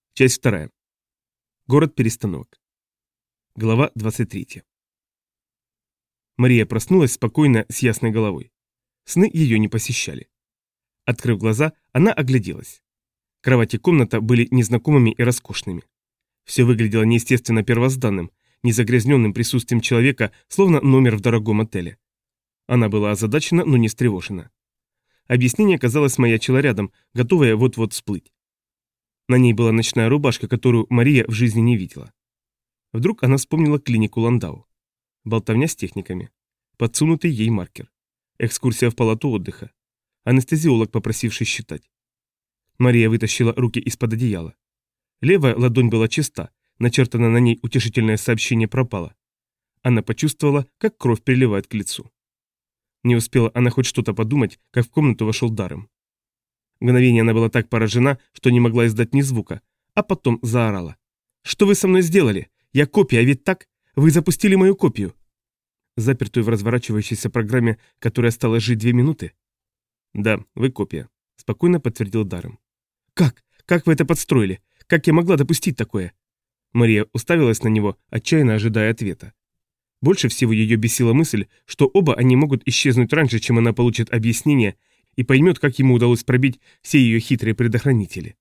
Часть 2. Город перестановок. Глава 23. Мария проснулась спокойно, с ясной головой. Сны ее не посещали. Открыв глаза, она огляделась. Кровать и комната были незнакомыми и роскошными. Все выглядело неестественно первозданным, незагрязненным присутствием человека, словно номер в дорогом отеле. Она была озадачена, но не встревожена. Объяснение, казалось, маячило рядом, готовое вот-вот всплыть. На ней была ночная рубашка, которую Мария в жизни не видела. Вдруг она вспомнила клинику Ландау. Болтовня с техниками. Подсунутый ей маркер. Экскурсия в палату отдыха. Анестезиолог, попросивший считать. Мария вытащила руки из-под одеяла. Левая ладонь была чиста, начертано на ней утешительное сообщение пропало. Она почувствовала, как кровь приливает к лицу. Не успела она хоть что-то подумать, как в комнату вошел Даррем. Мгновение она была так поражена, что не могла издать ни звука, а потом заорала. «Что вы со мной сделали? Я копия, ведь так? Вы запустили мою копию!» Запертую в разворачивающейся программе, которая стала жить 2 минуты? «Да, вы копия», — спокойно подтвердил Даррем. «Как? Как вы это подстроили? Как я могла допустить такое?» Мария уставилась на него, отчаянно ожидая ответа. Больше всего ее бесила мысль, что оба они могут исчезнуть раньше, чем она получит объяснение и поймет, как ему удалось пробить все ее хитрые предохранители.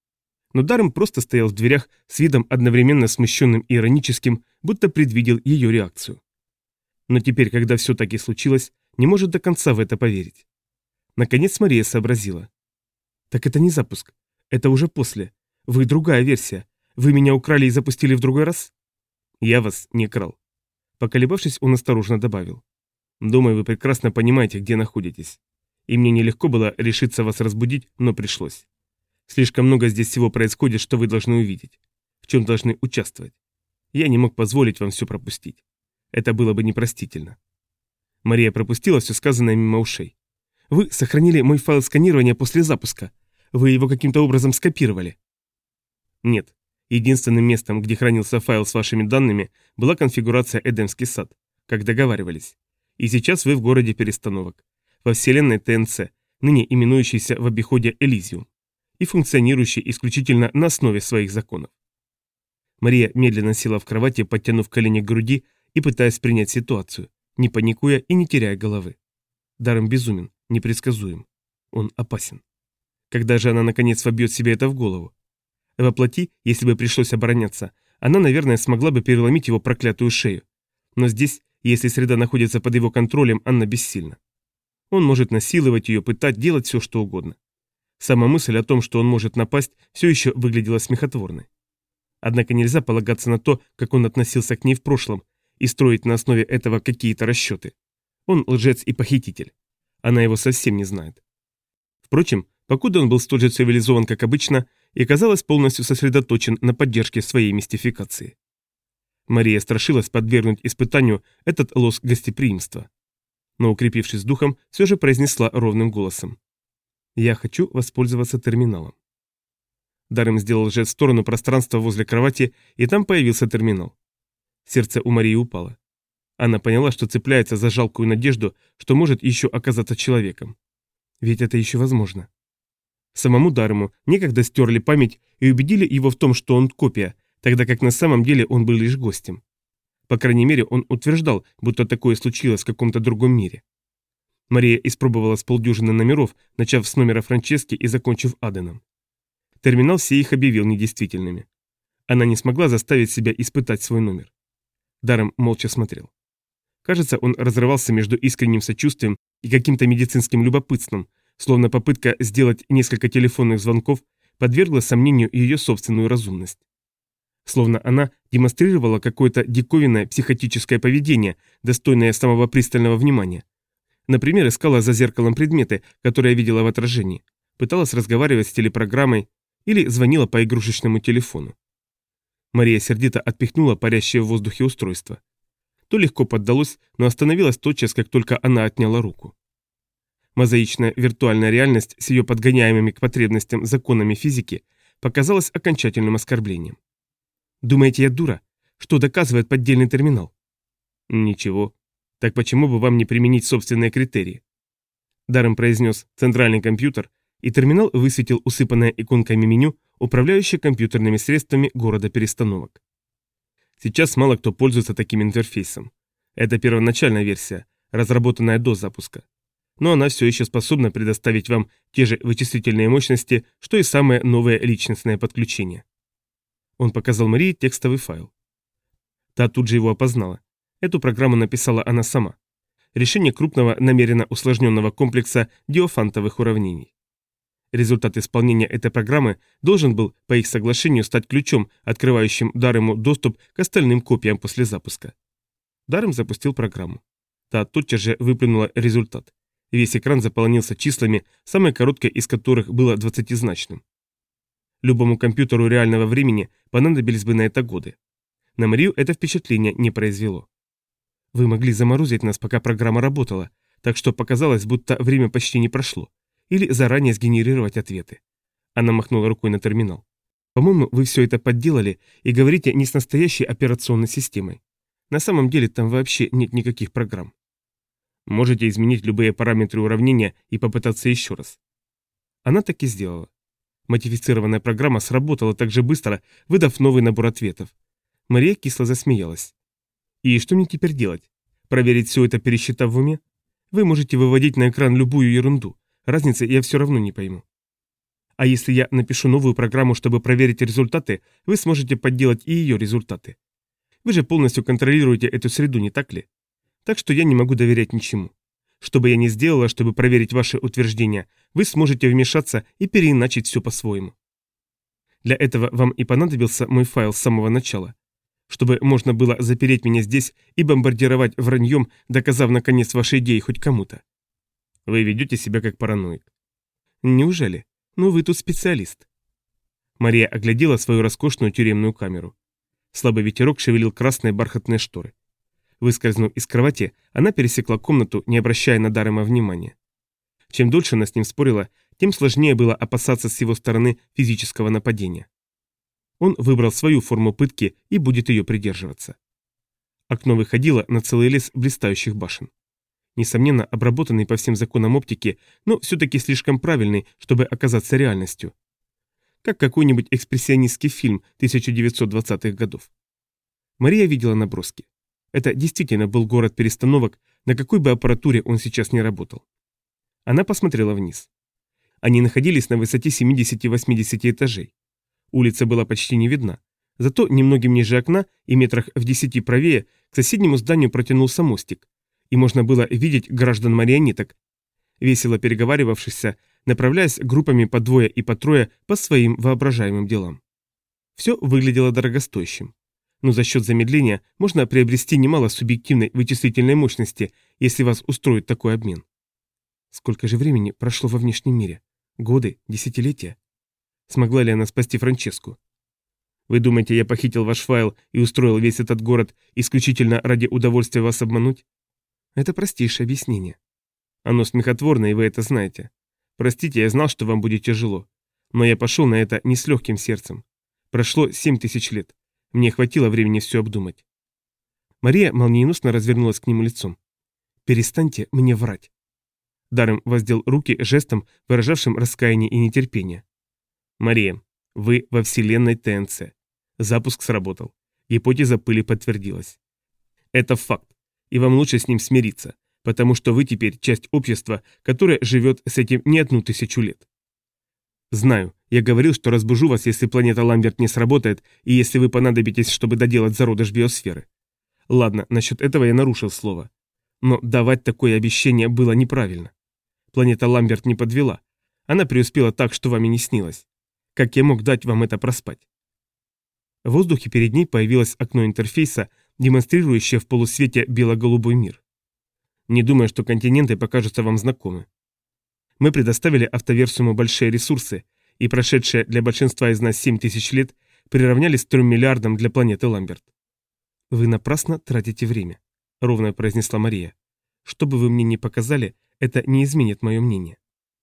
Но Даррем просто стоял в дверях с видом одновременно смущенным и ироническим, будто предвидел ее реакцию. Но теперь, когда все таки случилось, не может до конца в это поверить. Наконец Мария сообразила. «Так это не запуск. Это уже после. Вы другая версия. Вы меня украли и запустили в другой раз?» «Я вас не крал». Поколебавшись, он осторожно добавил. «Думаю, вы прекрасно понимаете, где находитесь. И мне нелегко было решиться вас разбудить, но пришлось. Слишком много здесь всего происходит, что вы должны увидеть, в чем должны участвовать. Я не мог позволить вам все пропустить. Это было бы непростительно». Мария пропустила все сказанное мимо ушей. «Вы сохранили мой файл сканирования после запуска. Вы его каким-то образом скопировали?» «Нет. Единственным местом, где хранился файл с вашими данными, была конфигурация Эдемский сад, как договаривались. И сейчас вы в городе перестановок, во вселенной ТНЦ, ныне именующейся в обиходе Элизиум, и функционирующей исключительно на основе своих законов». Мария медленно села в кровати, подтянув колени к груди и пытаясь принять ситуацию, не паникуя и не теряя головы. Даррем безумен, непредсказуем. Он опасен. Когда же она наконец вобьет себе это в голову? Во плоти, если бы пришлось обороняться, она, наверное, смогла бы переломить его проклятую шею. Но здесь, если среда находится под его контролем, она бессильна. Он может насиловать ее, пытать, делать все, что угодно. Сама мысль о том, что он может напасть, все еще выглядела смехотворной. Однако нельзя полагаться на то, как он относился к ней в прошлом, и строить на основе этого какие-то расчеты. Он лжец и похититель. Она его совсем не знает. Впрочем, покуда он был столь же цивилизован, как обычно, и, казалось, полностью сосредоточен на поддержке своей мистификации. Мария страшилась подвергнуть испытанию этот лоск гостеприимства. Но, укрепившись духом, все же произнесла ровным голосом. «Я хочу воспользоваться терминалом». Даррем сделал жест в сторону пространства возле кровати, и там появился терминал. Сердце у Марии упало. Она поняла, что цепляется за жалкую надежду, что может еще оказаться человеком. Ведь это еще возможно. Самому Даррему некогда стерли память и убедили его в том, что он копия, тогда как на самом деле он был лишь гостем. По крайней мере, он утверждал, будто такое случилось в каком-то другом мире. Мария испробовала с полдюжины номеров, начав с номера Франчески и закончив Аденом. Терминал все их объявил недействительными. Она не смогла заставить себя испытать свой номер. Даррем молча смотрел. Кажется, он разрывался между искренним сочувствием и каким-то медицинским любопытством, словно попытка сделать несколько телефонных звонков подвергла сомнению ее собственную разумность. Словно она демонстрировала какое-то диковинное психотическое поведение, достойное самого пристального внимания. Например, искала за зеркалом предметы, которые видела в отражении, пыталась разговаривать с телепрограммой или звонила по игрушечному телефону. Мария сердито отпихнула парящее в воздухе устройство. То легко поддалось, но остановилась тотчас, как только она отняла руку. Мозаичная виртуальная реальность с ее подгоняемыми к потребностям законами физики показалась окончательным оскорблением. «Думаете, я дура? Что доказывает поддельный терминал?» «Ничего. Так почему бы вам не применить собственные критерии?» Даррем произнес «центральный компьютер», и терминал высветил усыпанное иконками меню, управляющая компьютерными средствами города-перестановок. Сейчас мало кто пользуется таким интерфейсом. Это первоначальная версия, разработанная до запуска. Но она все еще способна предоставить вам те же вычислительные мощности, что и самые новые личностные подключения. Он показал Марии текстовый файл. Та тут же его опознала. Эту программу написала она сама. Решение крупного намеренно усложненного комплекса диофантовых уравнений. Результат исполнения этой программы должен был, по их соглашению, стать ключом, открывающим Дарему доступ к остальным копиям после запуска. Дарем запустил программу. Та тотчас же выплюнула результат. Весь экран заполнился числами, самое короткое из которых было 20-значным. Любому компьютеру реального времени понадобились бы на это годы. На Марию это впечатление не произвело. Вы могли заморозить нас, пока программа работала, так что показалось, будто время почти не прошло. Или заранее сгенерировать ответы. Она махнула рукой на терминал. По-моему, вы все это подделали и говорите не с настоящей операционной системой. На самом деле там вообще нет никаких программ. Можете изменить любые параметры уравнения и попытаться еще раз. Она так и сделала. Модифицированная программа сработала так же быстро, выдав новый набор ответов. Мария кисло засмеялась. И что мне теперь делать? Проверить все это, пересчитав в уме? Вы можете выводить на экран любую ерунду. Разницы я все равно не пойму. А если я напишу новую программу, чтобы проверить результаты, вы сможете подделать и ее результаты. Вы же полностью контролируете эту среду, не так ли? Так что я не могу доверять ничему. Что бы я ни сделала, чтобы проверить ваши утверждения, вы сможете вмешаться и переиначить все по-своему. Для этого вам и понадобился мой файл с самого начала. Чтобы можно было запереть меня здесь и бомбардировать враньем, доказав наконец ваши идеи хоть кому-то. Вы ведете себя как параноик. Неужели? Ну вы тут специалист. Мария оглядела свою роскошную тюремную камеру. Слабый ветерок шевелил красные бархатные шторы. Выскользнув из кровати, она пересекла комнату, не обращая на Дарема внимания. Чем дольше она с ним спорила, тем сложнее было опасаться с его стороны физического нападения. Он выбрал свою форму пытки и будет ее придерживаться. Окно выходило на целый лес блистающих башен. Несомненно, обработанный по всем законам оптики, но все-таки слишком правильный, чтобы оказаться реальностью. Как какой-нибудь экспрессионистский фильм 1920-х годов. Мария видела наброски. Это действительно был город перестановок, на какой бы аппаратуре он сейчас не работал. Она посмотрела вниз. Они находились на высоте 70-80 этажей. Улица была почти не видна. Зато немногим ниже окна и метрах в 10 правее к соседнему зданию протянулся мостик, и можно было видеть граждан-марионеток, весело переговаривавшихся, направляясь группами по двое и по трое по своим воображаемым делам. Все выглядело дорогостоящим. Но за счет замедления можно приобрести немало субъективной вычислительной мощности, если вас устроит такой обмен. Сколько же времени прошло во внешнем мире? Годы? Десятилетия? Смогла ли она спасти Франческу? Вы думаете, я похитил ваш файл и устроил весь этот город исключительно ради удовольствия вас обмануть? Это простейшее объяснение. Оно смехотворное, и вы это знаете. Простите, я знал, что вам будет тяжело. Но я пошел на это не с легким сердцем. Прошло 7000 лет. Мне хватило времени все обдумать. Мария молниеносно развернулась к нему лицом. «Перестаньте мне врать». Дарем воздел руки жестом, выражавшим раскаяние и нетерпение. «Мария, вы во вселенной ТНЦ. Запуск сработал. Гипотеза пыли подтвердилась. Это факт, и вам лучше с ним смириться, потому что вы теперь часть общества, которое живет с этим не 1000 лет. Знаю, я говорил, что разбужу вас, если планета Ламберт не сработает, и если вы понадобитесь, чтобы доделать зародыш биосферы. Ладно, насчет этого я нарушил слово. Но давать такое обещание было неправильно. Планета Ламберт не подвела. Она преуспела так, что вам и не снилось. Как я мог дать вам это проспать? В воздухе перед ней появилось окно интерфейса, демонстрирующее в полусвете бело-голубой мир. Не думаю, что континенты покажутся вам знакомы. Мы предоставили автоверсуму большие ресурсы, и прошедшие для большинства из нас 7000 лет приравнялись 3 миллиардам для планеты Ламберт. «Вы напрасно тратите время», — ровно произнесла Мария. «Что бы вы мне ни показали, это не изменит мое мнение».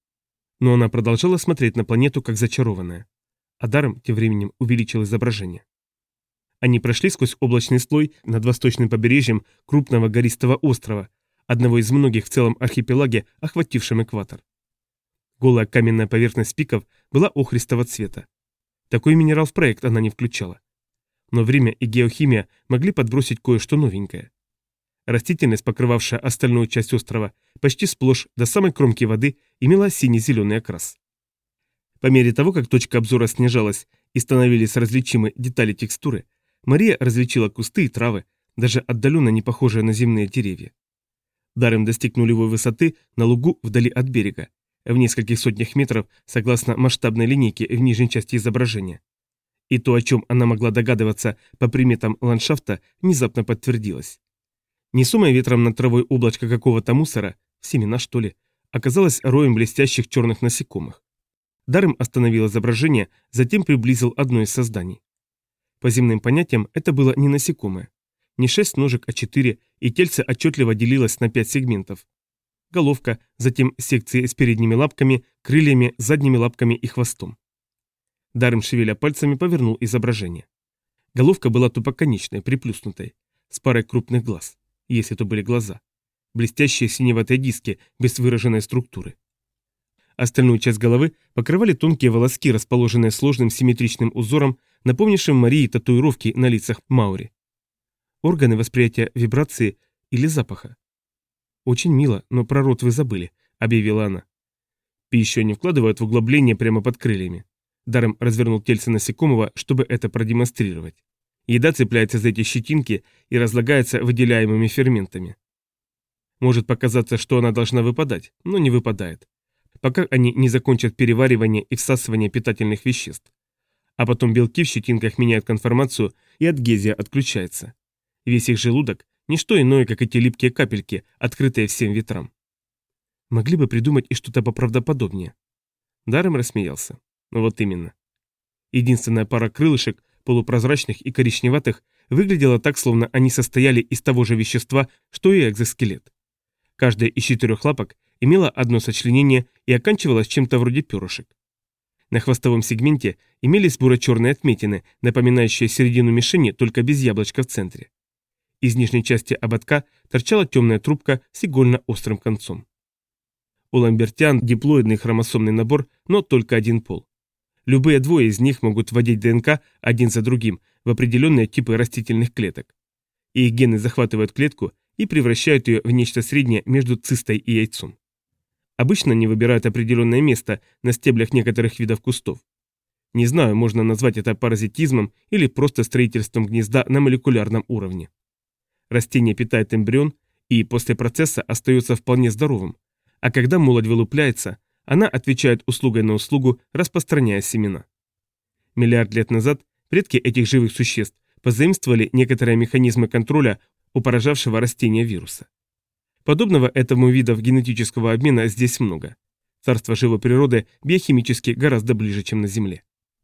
Но она продолжала смотреть на планету как зачарованная. А Даром тем временем увеличил изображение. Они прошли сквозь облачный слой над восточным побережьем крупного гористого острова, одного из многих в целом архипелаге, охватившем экватор. Голая каменная поверхность пиков была охристого цвета. Такой минерал в проект она не включала. Но время и геохимия могли подбросить кое-что новенькое. Растительность, покрывавшая остальную часть острова, почти сплошь до самой кромки воды, имела сине-зеленый окрас. По мере того, как точка обзора снижалась и становились различимы детали текстуры, Мария различила кусты и травы, даже отдаленно не похожие на земные деревья. Дарем достиг нулевой высоты на лугу вдали от берега, в нескольких сотнях метров согласно масштабной линейке в нижней части изображения. И то, о чем она могла догадываться по приметам ландшафта, внезапно подтвердилось. Несомое ветром над травой облачко какого-то мусора, семена что ли, оказалось роем блестящих черных насекомых. Дарем остановил изображение, затем приблизил одно из созданий. По земным понятиям это было не насекомое. Не 6 ножек, а 4, и тельце отчетливо делилось на 5 сегментов. Головка, затем секции с передними лапками, крыльями, задними лапками и хвостом. Дарем, шевеля пальцами, повернул изображение. Головка была тупоконечной, приплюснутой, с парой крупных глаз, если то были глаза. Блестящие синеватые диски, без выраженной структуры. Остальную часть головы покрывали тонкие волоски, расположенные сложным симметричным узором, напомнившим Марии татуировки на лицах маори. Органы восприятия вибрации или запаха. «Очень мило, но про рот вы забыли», — объявила она. Пищу они вкладывают в углубление прямо под крыльями. Даром развернул тельце насекомого, чтобы это продемонстрировать. Еда цепляется за эти щетинки и разлагается выделяемыми ферментами. Может показаться, что она должна выпадать, но не выпадает, пока они не закончат переваривание и всасывание питательных веществ. А потом белки в щетинках меняют конформацию, и адгезия отключается. Весь их желудок – ничто иное, как эти липкие капельки, открытые всем ветрам. Могли бы придумать и что-то поправдоподобнее. Даром рассмеялся. Вот именно. Единственная пара крылышек, полупрозрачных и коричневатых, выглядела так, словно они состояли из того же вещества, что и экзоскелет. Каждая из 4 лапок имела одно сочленение и оканчивалась чем-то вроде перышек. На хвостовом сегменте имелись буро-черные отметины, напоминающие середину мишени, только без яблочка в центре. Из нижней части ободка торчала темная трубка с игольно-острым концом. У ламбертиан диплоидный хромосомный набор, но только один пол. Любые двое из них могут вводить ДНК один за другим в определенные типы растительных клеток. И их гены захватывают клетку и превращают ее в нечто среднее между цистой и яйцом. Обычно они выбирают определенное место на стеблях некоторых видов кустов. Не знаю, можно назвать это паразитизмом или просто строительством гнезда на молекулярном уровне. Растение питает эмбрион и после процесса остается вполне здоровым, а когда молодь вылупляется, она отвечает услугой на услугу, распространяя семена. Миллиард лет назад предки этих живых существ позаимствовали некоторые механизмы контроля у поражавшего растения вируса. Подобного этому видов генетического обмена здесь много. Царство живой природы биохимически гораздо ближе, чем на Земле.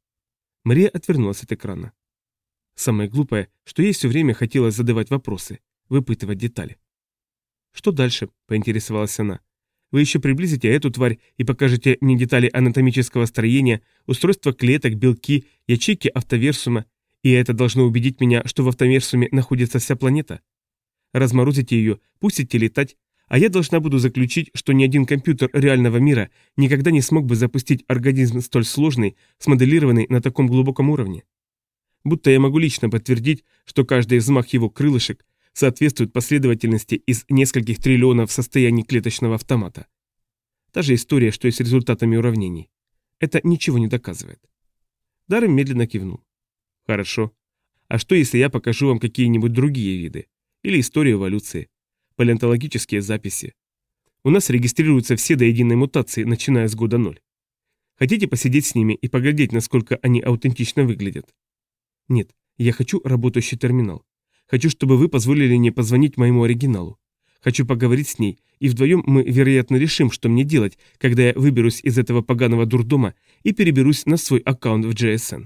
Мария отвернулась от экрана. Самое глупое, что ей все время хотелось задавать вопросы, выпытывать детали. «Что дальше?» – поинтересовалась она. «Вы еще приблизите эту тварь и покажете мне детали анатомического строения, устройства клеток, белки, ячейки автоверсума, и это должно убедить меня, что в автоверсуме находится вся планета? Разморозите ее, пустите летать, а я должна буду заключить, что ни один компьютер реального мира никогда не смог бы запустить организм столь сложный, смоделированный на таком глубоком уровне. Будто я могу лично подтвердить, что каждый взмах его крылышек соответствует последовательности из нескольких триллионов состояний клеточного автомата. Та же история, что и с результатами уравнений. Это ничего не доказывает». Даррен медленно кивнул. «Хорошо. А что, если я покажу вам какие-нибудь другие виды? Или историю эволюции? Палеонтологические записи? У нас регистрируются все до единой мутации, начиная с года 0. Хотите посидеть с ними и поглядеть, насколько они аутентично выглядят?» «Нет, я хочу работающий терминал. Хочу, чтобы вы позволили мне позвонить моему оригиналу. Хочу поговорить с ней, и вдвоем мы, вероятно, решим, что мне делать, когда я выберусь из этого поганого дурдома и переберусь на свой аккаунт в GSN».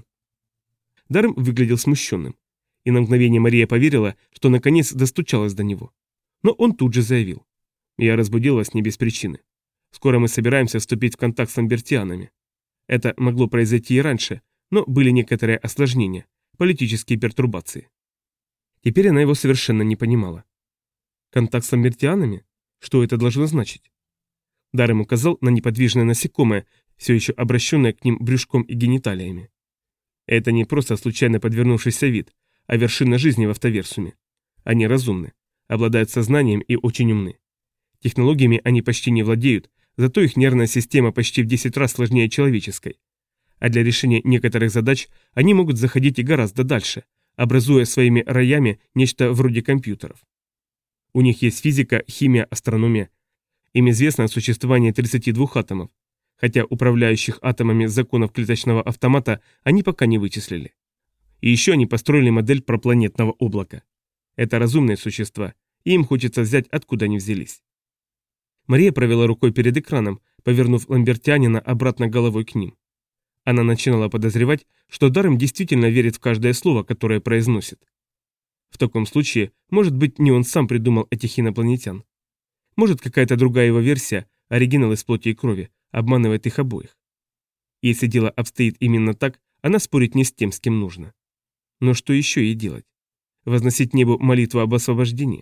Даррен выглядел смущенным. И на мгновение Мария поверила, что наконец достучалась до него. Но он тут же заявил: «Я разбудил вас не без причины. Скоро мы собираемся вступить в контакт с ламбертианами. Это могло произойти и раньше, но были некоторые осложнения, политические пертурбации». Теперь она его совершенно не понимала. Контакт с ламбертианами? Что это должно значить? Даррен указал на неподвижное насекомое, все еще обращенное к ним брюшком и гениталиями. Это не просто случайно подвернувшийся вид, а вершина жизни в автоверсуме. Они разумны, обладают сознанием и очень умны. Технологиями они почти не владеют, зато их нервная система почти в 10 раз сложнее человеческой. А для решения некоторых задач они могут заходить и гораздо дальше, образуя своими роями нечто вроде компьютеров. У них есть физика, химия, астрономия. Им известно о существовании 32 атомов, хотя управляющих атомами законов клеточного автомата они пока не вычислили. И еще они построили модель пропланетного облака. Это разумные существа, и им хочется взять, откуда они взялись. Мария провела рукой перед экраном, повернув ламбертянина обратно головой к ним. Она начинала подозревать, что Даррем действительно верит в каждое слово, которое произносит. В таком случае, может быть, не он сам придумал этих инопланетян. Может, какая-то другая его версия, оригинал из плоти и крови, обманывает их обоих. Если дело обстоит именно так, она спорит не с тем, с кем нужно. Но что еще ей делать? Возносить небу молитву об освобождении?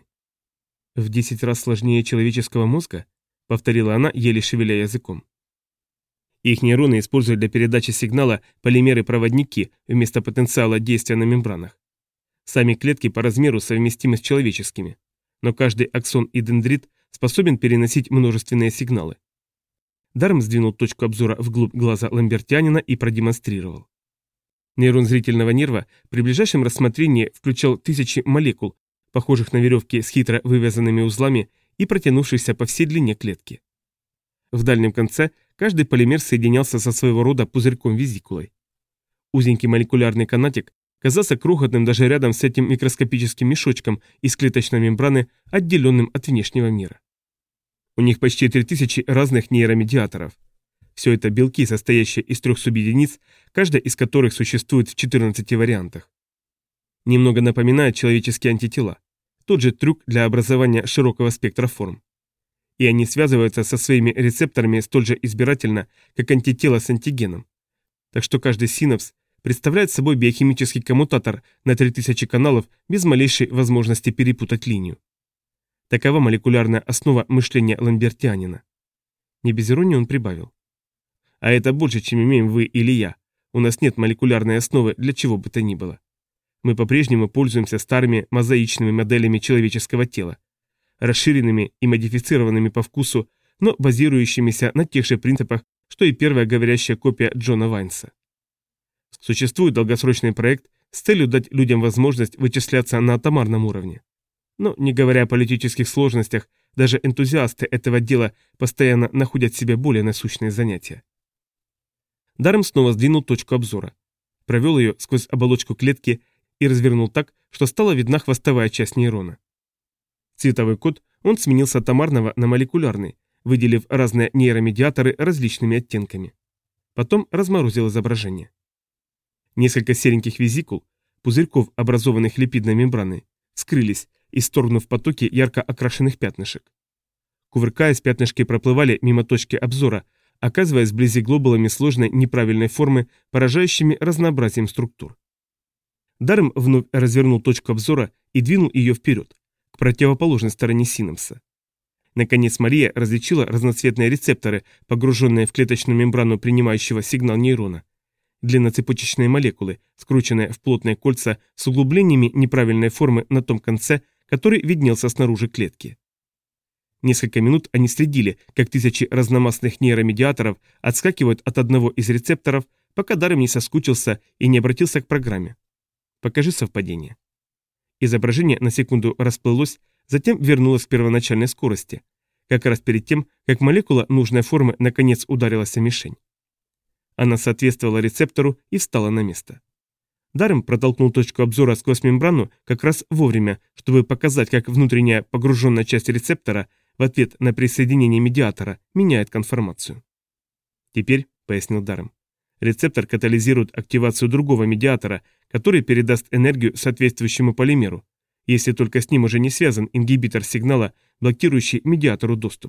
В 10 раз сложнее человеческого мозга? Повторила она, еле шевеля языком. Их нейроны используют для передачи сигнала полимеры-проводники вместо потенциала действия на мембранах. Сами клетки по размеру совместимы с человеческими, но каждый аксон и дендрит способен переносить множественные сигналы. Даррем сдвинул точку обзора вглубь глаза ламбертянина и продемонстрировал. Нейрон зрительного нерва при ближайшем рассмотрении включал тысячи молекул, похожих на веревки с хитро вывязанными узлами и протянувшихся по всей длине клетки. В дальнем конце каждый полимер соединялся со своего рода пузырьком-визикулой. Узенький молекулярный канатик казался крохотным даже рядом с этим микроскопическим мешочком из клеточной мембраны, отделенным от внешнего мира. У них почти 3000 разных нейромедиаторов. Все это белки, состоящие из 3 субъединиц, каждая из которых существует в 14 вариантах. Немного напоминает человеческие антитела. Тот же трюк для образования широкого спектра форм. И они связываются со своими рецепторами столь же избирательно, как антитела с антигеном. Так что каждый синапс представляет собой биохимический коммутатор на 3000 каналов без малейшей возможности перепутать линию. Такова молекулярная основа мышления ламбертянина. Не без иронии он прибавил. А это больше, чем имеем вы или я. У нас нет молекулярной основы для чего бы то ни было. Мы по-прежнему пользуемся старыми мозаичными моделями человеческого тела, расширенными и модифицированными по вкусу, но базирующимися на тех же принципах, что и первая говорящая копия Джона Вайнса. Существует долгосрочный проект с целью дать людям возможность вычисляться на атомарном уровне. Но, не говоря о политических сложностях, даже энтузиасты этого дела постоянно находят себе более насущные занятия. Даррем снова сдвинул точку обзора, провел ее сквозь оболочку клетки и развернул так, что стала видна хвостовая часть нейрона. Цветовой код он сменил с атомарного на молекулярный, выделив разные нейромедиаторы различными оттенками. Потом разморозил изображение. Несколько сереньких визикул, пузырьков, образованных липидной мембраной, скрылись, исторгнув потоки ярко окрашенных пятнышек. Кувыркаясь, пятнышки проплывали мимо точки обзора, оказываясь вблизи глобулами сложной неправильной формы, поражающими разнообразием структур. Даррем вновь развернул точку обзора и двинул ее вперед, к противоположной стороне синапса. Наконец Мария различила разноцветные рецепторы, погруженные в клеточную мембрану принимающего сигнал нейрона. Длинноцепочечные молекулы, скрученные в плотные кольца с углублениями неправильной формы на том конце, который виднелся снаружи клетки. Несколько минут они следили, как тысячи разномастных нейромедиаторов отскакивают от одного из рецепторов, пока Даррем не соскучился и не обратился к программе. Покажи совпадение. Изображение на секунду расплылось, затем вернулось к первоначальной скорости, как раз перед тем, как молекула нужной формы наконец ударилась о мишень. Она соответствовала рецептору и встала на место. Даррем протолкнул точку обзора сквозь мембрану как раз вовремя, чтобы показать, как внутренняя погруженная часть рецептора в ответ на присоединение медиатора меняет конформацию. «Теперь», — пояснил Даррем, — «рецептор катализирует активацию другого медиатора, который передаст энергию соответствующему полимеру, если только с ним уже не связан ингибитор сигнала, блокирующий медиатору доступ».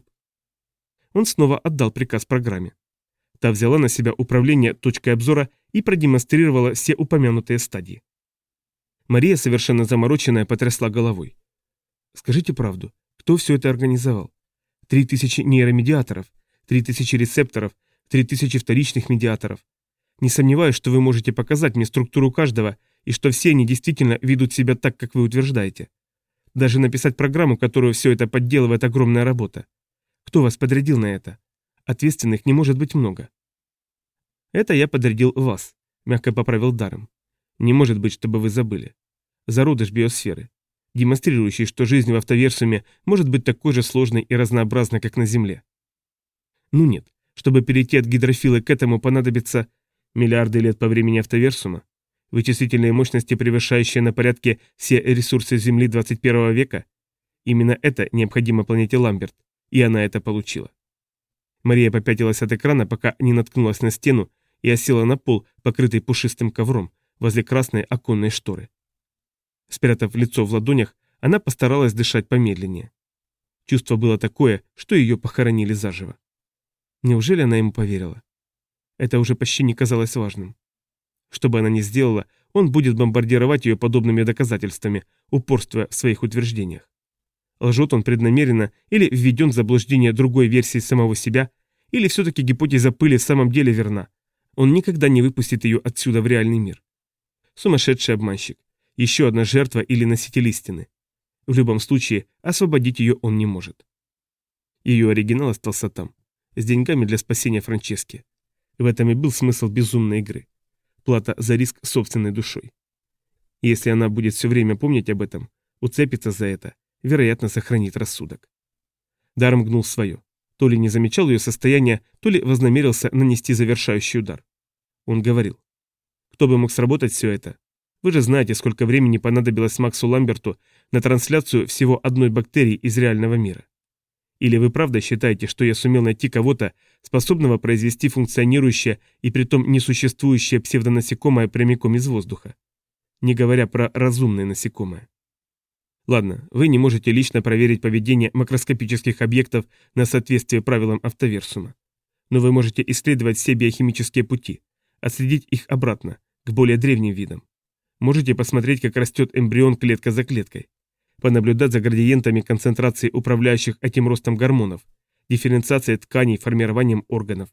Он снова отдал приказ программе. Та взяла на себя управление точкой обзора и продемонстрировала все упомянутые стадии. Мария, совершенно замороченная, потрясла головой. «Скажите правду, кто все это организовал? 3000 нейромедиаторов, 3000 рецепторов, 3000 вторичных медиаторов. Не сомневаюсь, что вы можете показать мне структуру каждого, и что все они действительно ведут себя так, как вы утверждаете. Даже написать программу, которую все это подделывает, огромная работа. Кто вас подрядил на это? Ответственных не может быть много. Это я подрядил вас, мягко поправил Даррем. Не может быть, чтобы вы забыли. Зародыш биосферы, демонстрирующий, что жизнь в автоверсуме может быть такой же сложной и разнообразной, как на Земле. Ну нет, чтобы перейти от гидрофилы к этому понадобится миллиарды лет по времени автоверсума, вычислительные мощности, превышающие на порядке все ресурсы Земли 21 века. Именно это необходимо планете Ламберт, и она это получила. Мария попятилась от экрана, пока не наткнулась на стену и осела на пол, покрытый пушистым ковром, возле красной оконной шторы. Спрятав лицо в ладонях, она постаралась дышать помедленнее. Чувство было такое, что ее похоронили заживо. Неужели она ему поверила? Это уже почти не казалось важным. Что бы она ни сделала, он будет бомбардировать ее подобными доказательствами, упорствуя в своих утверждениях. Лжет он преднамеренно или введен в заблуждение другой версии самого себя, или все-таки гипотеза пыли в самом деле верна. Он никогда не выпустит ее отсюда в реальный мир. Сумасшедший обманщик. Еще одна жертва или носитель истины. В любом случае, освободить ее он не может. Ее оригинал остался там, с деньгами для спасения Франчески. В этом и был смысл безумной игры. Плата за риск собственной душой. И если она будет все время помнить об этом, уцепится за это, вероятно, сохранит рассудок. Даррем гнул свое. То ли не замечал ее состояние, то ли вознамерился нанести завершающий удар. Он говорил: кто бы мог сработать все это? Вы же знаете, сколько времени понадобилось Максу Ламберту на трансляцию всего одной бактерии из реального мира. Или вы правда считаете, что я сумел найти кого-то, способного произвести функционирующее и притом несуществующее псевдонасекомое прямиком из воздуха? Не говоря про разумное насекомое. Ладно, вы не можете лично проверить поведение макроскопических объектов на соответствие правилам автоверсума. Но вы можете исследовать все биохимические пути, отследить их обратно, к более древним видам. Можете посмотреть, как растет эмбрион клетка за клеткой. Понаблюдать за градиентами концентрации управляющих этим ростом гормонов, дифференциацией тканей, формированием органов.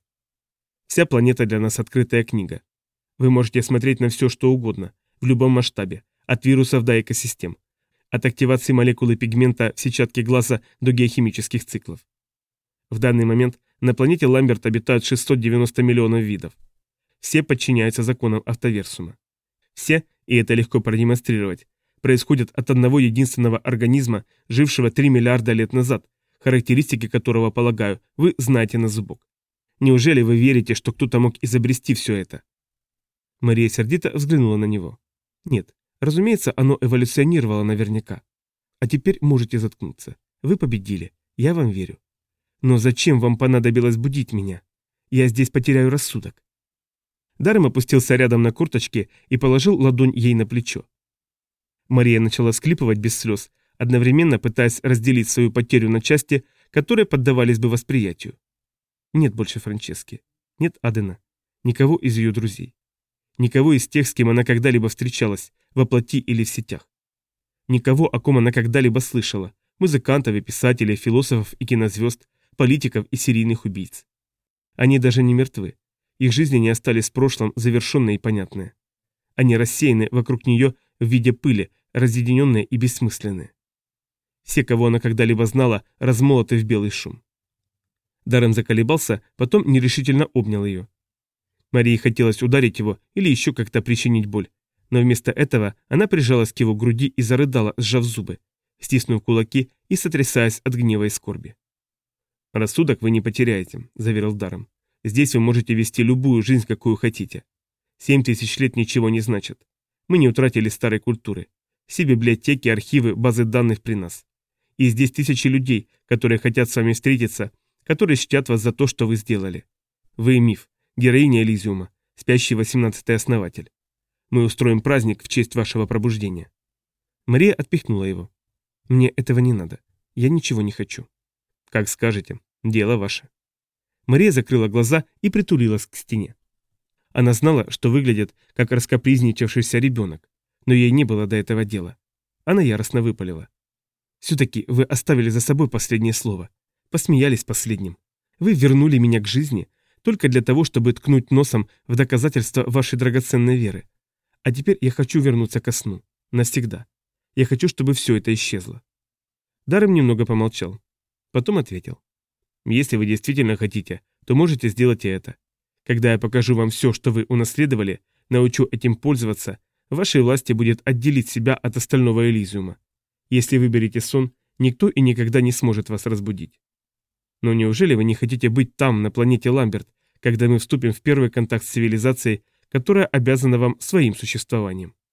Вся планета для нас открытая книга. Вы можете смотреть на все, что угодно, в любом масштабе, от вирусов до экосистем, от активации молекулы пигмента в сетчатке глаза до геохимических циклов. В данный момент на планете Ламберт обитают 690 миллионов видов. Все подчиняются законам автоверсума. Все, и это легко продемонстрировать, происходят от одного единственного организма, жившего 3 миллиарда лет назад, характеристики которого, полагаю, вы знаете на зубок. Неужели вы верите, что кто-то мог изобрести все это? Мария сердито взглянула на него. Нет, разумеется, оно эволюционировало наверняка. А теперь можете заткнуться. Вы победили. Я вам верю. Но зачем вам понадобилось будить меня? Я здесь потеряю рассудок. Даррем опустился рядом на корточки и положил ладонь ей на плечо. Мария начала всхлипывать без слез, одновременно пытаясь разделить свою потерю на части, которые поддавались бы восприятию. Нет больше Франчески. Нет Адена. Никого из ее друзей. Никого из тех, с кем она когда-либо встречалась, во плоти или в сетях. Никого, о ком она когда-либо слышала. Музыкантов и писателей, философов и кинозвезд, политиков и серийных убийц. Они даже не мертвы. Их жизни не остались в прошлом завершенные и понятные. Они рассеяны вокруг нее в виде пыли, разъединенные и бессмысленные. Все, кого она когда-либо знала, размолоты в белый шум. Даррен заколебался, потом нерешительно обнял ее. Марии хотелось ударить его или еще как-то причинить боль, но вместо этого она прижалась к его груди и зарыдала, сжав зубы, стиснув кулаки и сотрясаясь от гнева и скорби. «Рассудок вы не потеряете», — заверил Даррен. «Здесь вы можете вести любую жизнь, какую хотите. 7000 лет ничего не значит. Мы не утратили старой культуры. Все библиотеки, архивы, базы данных при нас. И здесь тысячи людей, которые хотят с вами встретиться, которые чтят вас за то, что вы сделали. Вы миф, героиня Элизиума, спящий 18-й основатель. Мы устроим праздник в честь вашего пробуждения». Мария отпихнула его. «Мне этого не надо. Я ничего не хочу». «Как скажете. Дело ваше». Мария закрыла глаза и притулилась к стене. Она знала, что выглядит как раскапризничавшийся ребенок, но ей не было до этого дела. Она яростно выпалила. «Все-таки вы оставили за собой последнее слово. Посмеялись последним. Вы вернули меня к жизни, только для того, чтобы ткнуть носом в доказательство вашей драгоценной веры. А теперь я хочу вернуться ко сну. Навсегда. Я хочу, чтобы все это исчезло». Даррем немного помолчал. Потом ответил. «Если вы действительно хотите, то можете сделать и это. Когда я покажу вам все, что вы унаследовали, научу этим пользоваться, в вашей власти будет отделить себя от остального Элизиума. Если выберете сон, никто и никогда не сможет вас разбудить. Но неужели вы не хотите быть там, на планете Ламберт, когда мы вступим в первый контакт с цивилизацией, которая обязана вам своим существованием?»